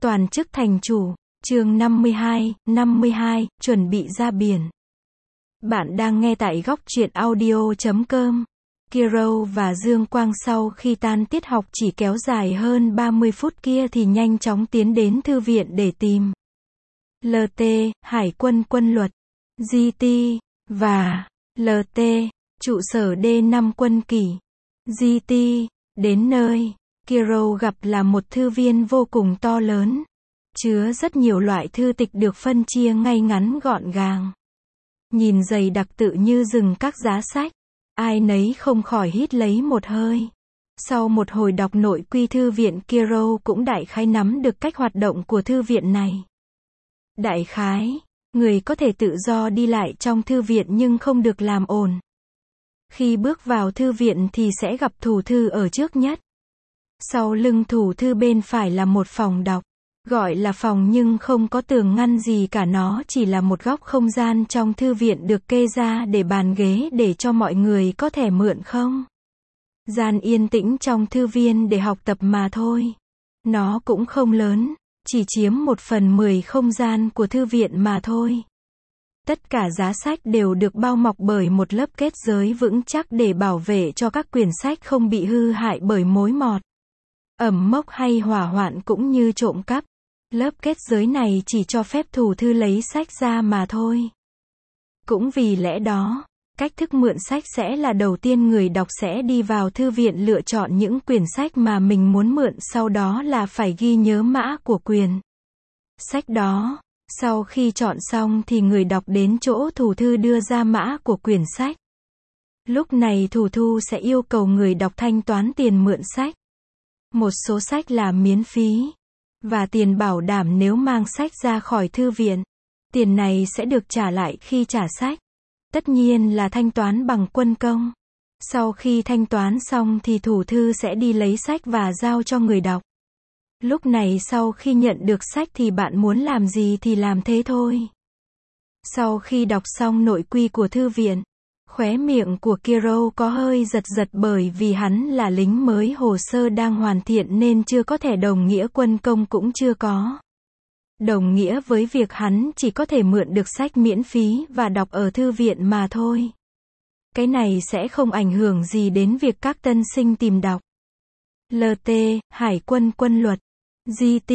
Toàn chức thành chủ, chương 52, chuẩn bị ra biển. Bạn đang nghe tại góc truyện audio.com. Kiro và Dương Quang sau khi tan tiết học chỉ kéo dài hơn 30 phút kia thì nhanh chóng tiến đến thư viện để tìm LT, Hải quân quân luật, GT, và LT, trụ sở D5 quân kỷ. GT, đến nơi, Kiro gặp là một thư viên vô cùng to lớn, chứa rất nhiều loại thư tịch được phân chia ngay ngắn gọn gàng. Nhìn dày đặc tự như rừng các giá sách, ai nấy không khỏi hít lấy một hơi. Sau một hồi đọc nội quy thư viện, Kiro cũng đại khái nắm được cách hoạt động của thư viện này. Đại khái, người có thể tự do đi lại trong thư viện nhưng không được làm ồn. Khi bước vào thư viện thì sẽ gặp thủ thư ở trước nhất. Sau lưng thủ thư bên phải là một phòng đọc. Gọi là phòng nhưng không có tường ngăn gì cả, nó chỉ là một góc không gian trong thư viện được kê ra để bàn ghế để cho mọi người có thể mượn không gian yên tĩnh trong thư viên để học tập mà thôi. Nó cũng không lớn, chỉ chiếm 1/10 không gian của thư viện mà thôi. Tất cả giá sách đều được bao bọc bởi một lớp kết giới vững chắc để bảo vệ cho các quyển sách không bị hư hại bởi mối mọt, ẩm mốc hay hỏa hoạn cũng như trộm cắp. Lớp kết giới này chỉ cho phép thủ thư lấy sách ra mà thôi. Cũng vì lẽ đó, cách thức mượn sách sẽ là đầu tiên người đọc sẽ đi vào thư viện lựa chọn những quyển sách mà mình muốn mượn, sau đó là phải ghi nhớ mã của quyển sách đó. Sau khi chọn xong thì người đọc đến chỗ thủ thư đưa ra mã của quyển sách. Lúc này thủ thư sẽ yêu cầu người đọc thanh toán tiền mượn sách. Một số sách là miễn phí, và tiền bảo đảm nếu mang sách ra khỏi thư viện. Tiền này sẽ được trả lại khi trả sách. Tất nhiên là thanh toán bằng quân công. Sau khi thanh toán xong thì thủ thư sẽ đi lấy sách và giao cho người đọc. Lúc này sau khi nhận được sách thì bạn muốn làm gì thì làm thế thôi. Sau khi đọc xong nội quy của thư viện, khóe miệng của Kiro có hơi giật giật bởi vì hắn là lính mới, hồ sơ đang hoàn thiện nên chưa có thẻ đồng nghĩa quân công cũng chưa có. Đồng nghĩa với việc hắn chỉ có thể mượn được sách miễn phí và đọc ở thư viện mà thôi. Cái này sẽ không ảnh hưởng gì đến việc các tân sinh tìm đọc. LT, Hải quân quân luật, GT,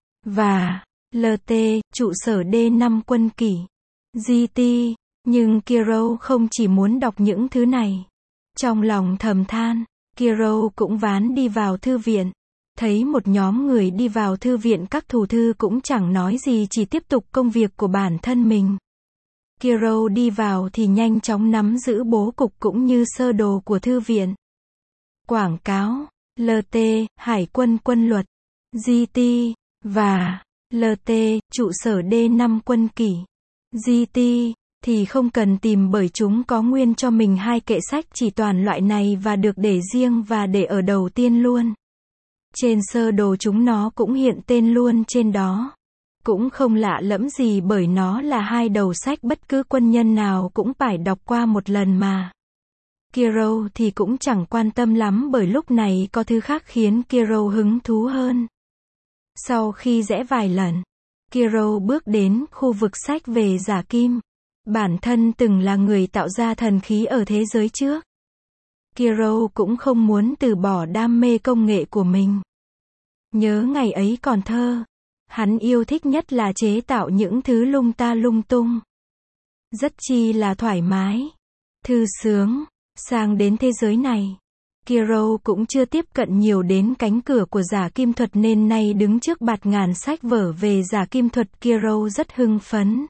và LT, trụ sở D5 quân kỷ. GT. Nhưng Kiro không chỉ muốn đọc những thứ này. Trong lòng thầm than, Kiro cũng ván đi vào thư viện. Thấy một nhóm người đi vào thư viện, các thủ thư cũng chẳng nói gì, chỉ tiếp tục công việc của bản thân mình. Kiro đi vào thì nhanh chóng nắm giữ bố cục cũng như sơ đồ của thư viện. Quảng cáo, LT, Hải quân quân luật, GT, và LT, trụ sở D5 quân kỷ. GT thì không cần tìm bởi chúng có nguyên cho mình 2 kệ sách chỉ toàn loại này và được để riêng và để ở đầu tiên luôn. Trên sơ đồ chúng nó cũng hiện tên luôn trên đó. Cũng không lạ lẫm gì bởi nó là 2 đầu sách bất cứ quân nhân nào cũng phải đọc qua một lần mà. Kiro thì cũng chẳng quan tâm lắm bởi lúc này có thứ khác khiến Kiro hứng thú hơn. Sau khi rẽ vài lần, Kiro bước đến khu vực sách về giả kim. Bản thân từng là người tạo ra thần khí ở thế giới trước. Kiro cũng không muốn từ bỏ đam mê công nghệ của mình. Nhớ ngày ấy còn thơ, hắn yêu thích nhất là chế tạo những thứ lung ta lung tung. Rất chi là thoải mái, thư sướng. Sang đến thế giới này, Kiro cũng chưa tiếp cận nhiều đến cánh cửa của giả kim thuật nên nay đứng trước bạt ngàn sách vở về giả kim thuật, Kiro rất hưng phấn.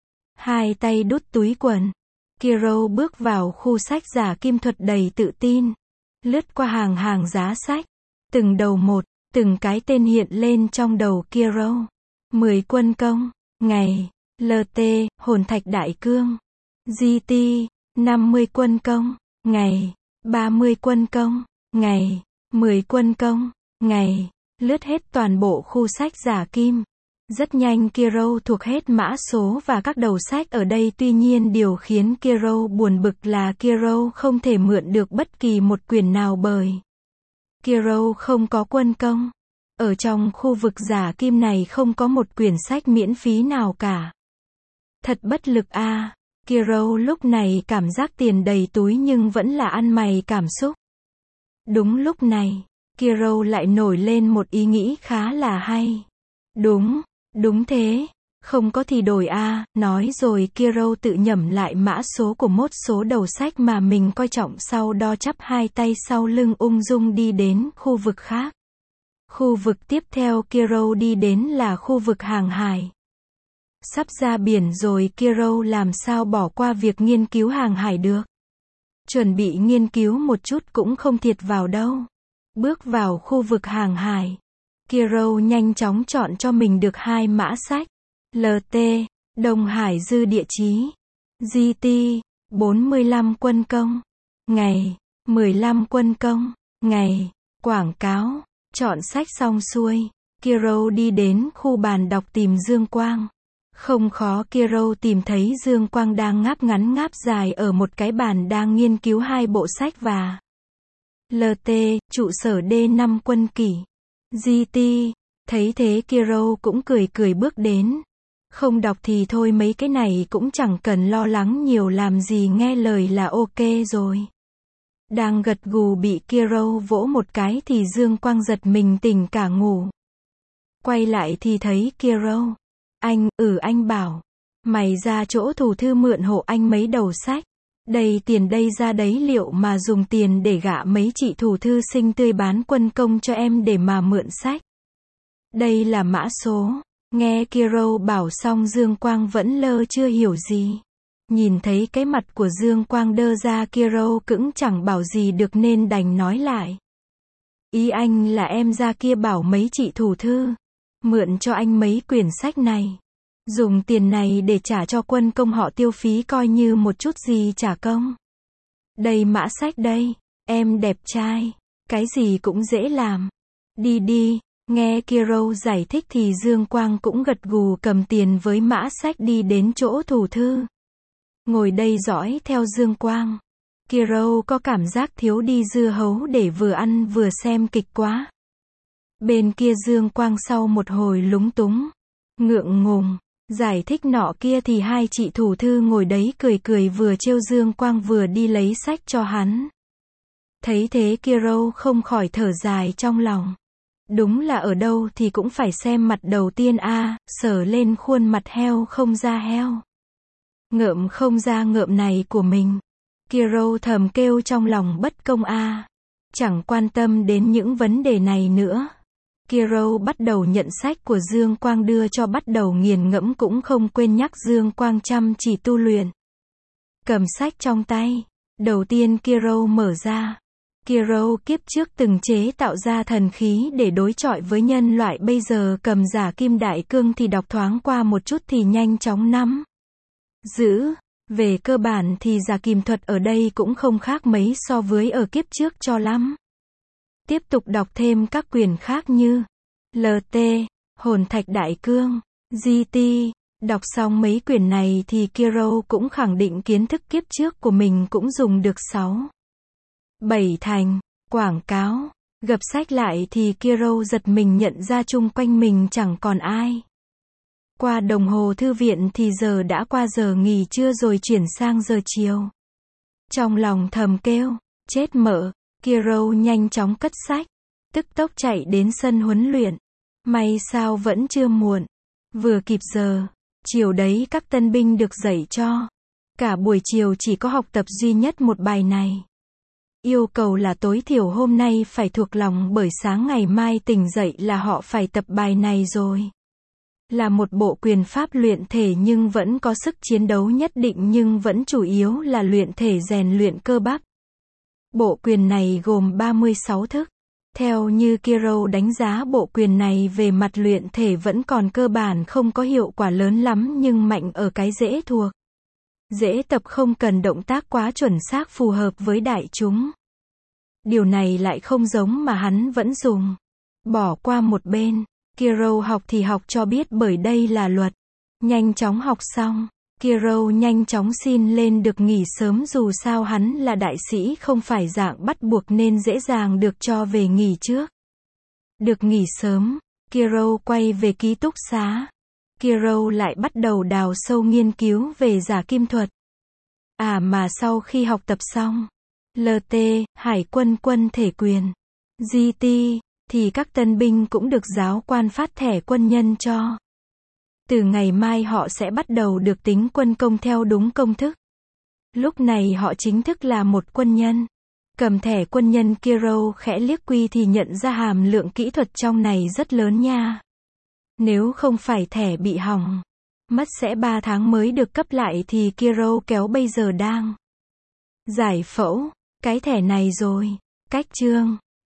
2 tay đút túi quần, Kiro bước vào khu sách giả kim thuật đầy tự tin. Lướt qua hàng giá sách, từng đầu một, từng cái tên hiện lên trong đầu Kiro. 10 quân công, ngày, LT, hồn thạch đại cương. GT, 50 quân công, ngày, 30 quân công, ngày, 10 quân công, ngày. Lướt hết toàn bộ khu sách giả kim. Rất nhanh Kiro thuộc hết mã số và các đầu sách ở đây, tuy nhiên điều khiến Kiro buồn bực là Kiro không thể mượn được bất kỳ một quyển nào bởi Kiro không có quân công. Ở trong khu vực giả kim này không có một quyển sách miễn phí nào cả. Thật bất lực a. Kiro lúc này cảm giác tiền đầy túi nhưng vẫn là ăn mày cảm xúc. Đúng lúc này, Kiro lại nổi lên một ý nghĩ khá là hay. Đúng thế. Không có thì đổi a. Nói rồi Kiro tự nhẩm lại mã số của mốt số đầu sách mà mình coi trọng, sau đó chắp hai tay sau lưng ung dung đi đến khu vực khác. Khu vực tiếp theo Kiro đi đến là khu vực hàng hải. Sắp ra biển rồi, Kiro làm sao bỏ qua việc nghiên cứu hàng hải được. Chuẩn bị nghiên cứu một chút cũng không thiệt vào đâu. Bước vào khu vực hàng hải, Kiro nhanh chóng chọn cho mình được hai mã sách. LT, Đông Hải dư địa chí. GT, 45 quân công. Ngày, 15 quân công. Ngày, quảng cáo. Chọn sách xong xuôi, Kiro đi đến khu bàn đọc tìm Dương Quang. Không khó, Kiro tìm thấy Dương Quang đang ngáp ngắn ngáp dài ở một cái bàn đang nghiên cứu hai bộ sách và LT, trụ sở D5 quân kỷ. GT, thấy thế Kiro cũng cười cười bước đến. Không đọc thì thôi, mấy cái này cũng chẳng cần lo lắng nhiều làm gì, nghe lời là ok rồi. Đang gật gù bị Kiro vỗ một cái thì Dương Quang giật mình tỉnh cả ngủ. Quay lại thì thấy Kiro. Anh bảo. Mày ra chỗ thủ thư mượn hộ anh mấy đầu sách. Đầy tiền đây ra đấy, liệu mà dùng tiền để gạ mấy chị thủ thư xinh tươi bán quân công cho em để mà mượn sách. Đây là mã số. Nghe Kiro bảo xong Dương Quang vẫn lơ chưa hiểu gì. Nhìn thấy cái mặt của Dương Quang đơ ra, Kiro cũng chẳng bảo gì được nên đành nói lại. Ý anh là em ra kia bảo mấy chị thủ thư mượn cho anh mấy quyển sách này. Dùng tiền này để trả cho quân công họ tiêu phí, coi như một chút gì trả công. Đây mã sách đây, em đẹp trai, cái gì cũng dễ làm. Đi. Nghe Kiro giải thích thì Dương Quang cũng gật gù cầm tiền với mã sách đi đến chỗ thủ thư. Ngồi đây dõi theo Dương Quang. Kiro có cảm giác thiếu đi dưa hấu để vừa ăn vừa xem kịch quá. Bên kia Dương Quang sau một hồi lúng túng, ngượng ngùng, giải thích nọ kia thì hai chị thủ thư ngồi đấy cười vừa trêu Dương Quang vừa đi lấy sách cho hắn. Thấy thế Kiro không khỏi thở dài trong lòng. Đúng là ở đâu thì cũng phải xem mặt đầu tiên a. Sờ lên khuôn mặt heo không ra heo, ngợm không ra ngợm này của mình. Kiro thầm kêu trong lòng bất công a. Chẳng quan tâm đến những vấn đề này nữa. Kiro bắt đầu nhận sách của Dương Quang đưa cho, bắt đầu nghiền ngẫm, cũng không quên nhắc Dương Quang chăm chỉ tu luyện. Cầm sách trong tay, đầu tiên Kiro mở ra. Kiro kiếp trước từng chế tạo ra thần khí để đối chọi với nhân loại, bây giờ cầm giả kim đại cương thì đọc thoáng qua một chút thì nhanh chóng nắm giữ. Về cơ bản thì giả kim thuật ở đây cũng không khác mấy so với ở kiếp trước cho lắm. Tiếp tục đọc thêm các quyển khác như LT, Hồn Thạch Đại Cương, GT. Đọc xong mấy quyển này thì Kiro cũng khẳng định kiến thức kiếp trước của mình cũng dùng được 6-7 thành. Quảng cáo. Gập sách lại thì Kiro giật mình nhận ra chung quanh mình chẳng còn ai. Qua đồng hồ thư viện thì giờ đã qua giờ nghỉ trưa rồi, chuyển sang giờ chiều. Trong lòng thầm kêu, chết mợ. Kiro nhanh chóng cất sách, tức tốc chạy đến sân huấn luyện. May sao vẫn chưa muộn, vừa kịp giờ. Chiều đấy các tân binh được dạy cho. Cả buổi chiều chỉ có học tập duy nhất một bài này. Yêu cầu là tối thiểu hôm nay phải thuộc lòng, bởi sáng ngày mai tỉnh dậy là họ phải tập bài này rồi. Là một bộ quyền pháp luyện thể nhưng vẫn có sức chiến đấu nhất định, nhưng vẫn chủ yếu là luyện thể, rèn luyện cơ bắp. Bộ quyền này gồm 36 thức. Theo như Kiro đánh giá, bộ quyền này về mặt luyện thể vẫn còn cơ bản, không có hiệu quả lớn lắm, nhưng mạnh ở cái dễ thuộc. Dễ tập, không cần động tác quá chuẩn xác, phù hợp với đại chúng. Điều này lại không giống mà hắn vẫn dùng. Bỏ qua một bên, Kiro học thì học cho biết bởi đây là luật. Nhanh chóng học xong, Kiro nhanh chóng xin lên được nghỉ sớm, dù sao hắn là đại sĩ không phải dạng bắt buộc nên dễ dàng được cho về nghỉ trước. Được nghỉ sớm, Kiro quay về ký túc xá. Kiro lại bắt đầu đào sâu nghiên cứu về giả kim thuật. Mà sau khi học tập xong, LT, Hải quân quân thể quyền, GT, thì các tân binh cũng được giáo quan phát thẻ quân nhân cho. Từ ngày mai họ sẽ bắt đầu được tính quân công theo đúng công thức. Lúc này họ chính thức là một quân nhân. Cầm thẻ quân nhân, Kiro khẽ liếc Quy thì nhận ra hàm lượng kỹ thuật trong này rất lớn nha. Nếu không phải thẻ bị hỏng, mất sẽ 3 tháng mới được cấp lại thì Kiro kéo bây giờ đang giải phẫu cái thẻ này rồi. Cách chương